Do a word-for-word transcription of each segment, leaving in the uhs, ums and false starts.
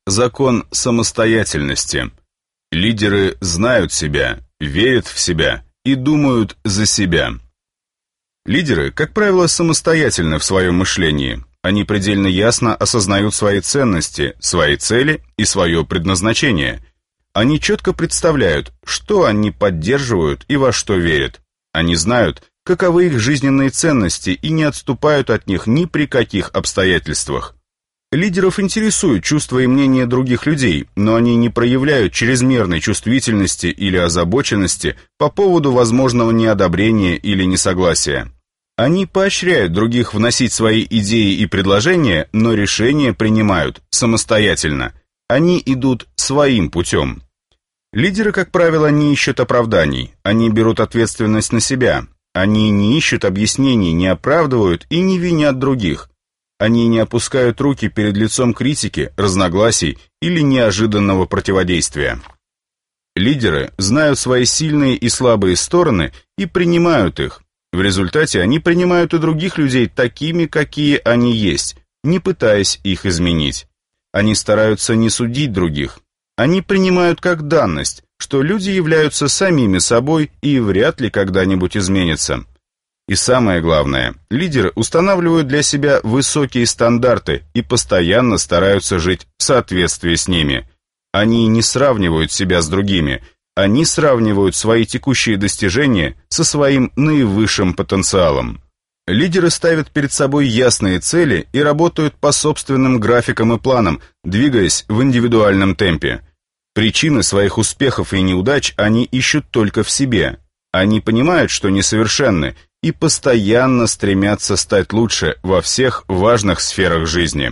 Закон самостоятельности. Лидеры знают себя, верят в себя и думают за себя. Лидеры, как правило, самостоятельны в своем мышлении. Они предельно ясно осознают свои ценности, свои цели и свое предназначение. Они четко представляют, что они поддерживают и во что верят. Они знают, каковы их жизненные ценности и не отступают от них ни при каких обстоятельствах. Лидеров интересуют чувства и мнения других людей, но они не проявляют чрезмерной чувствительности или озабоченности по поводу возможного неодобрения или несогласия. Они поощряют других вносить свои идеи и предложения, но решения принимают самостоятельно. Они идут своим путем. Лидеры, как правило, не ищут оправданий, они берут ответственность на себя. Они не ищут объяснений, не оправдывают и не винят других. Они не опускают руки перед лицом критики, разногласий или неожиданного противодействия. Лидеры знают свои сильные и слабые стороны и принимают их. В результате они принимают и других людей такими, какие они есть, не пытаясь их изменить. Они стараются не судить других. Они принимают как данность, что люди являются самими собой и вряд ли когда-нибудь изменятся. И самое главное, лидеры устанавливают для себя высокие стандарты и постоянно стараются жить в соответствии с ними. Они не сравнивают себя с другими, они сравнивают свои текущие достижения со своим наивысшим потенциалом. Лидеры ставят перед собой ясные цели и работают по собственным графикам и планам, двигаясь в индивидуальном темпе. Причины своих успехов и неудач они ищут только в себе. Они понимают, что несовершенны, и постоянно стремятся стать лучше во всех важных сферах жизни.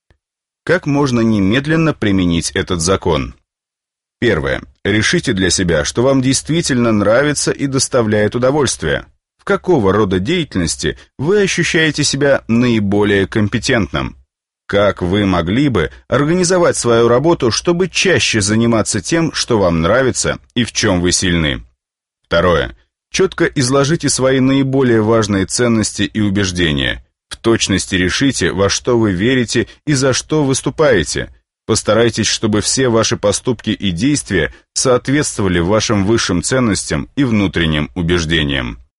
Как можно немедленно применить этот закон? Первое. Решите для себя, что вам действительно нравится и доставляет удовольствие. В какого рода деятельности вы ощущаете себя наиболее компетентным? Как вы могли бы организовать свою работу, чтобы чаще заниматься тем, что вам нравится и в чем вы сильны? Второе. Четко изложите свои наиболее важные ценности и убеждения. В точности решите, во что вы верите и за что выступаете. Постарайтесь, чтобы все ваши поступки и действия соответствовали вашим высшим ценностям и внутренним убеждениям.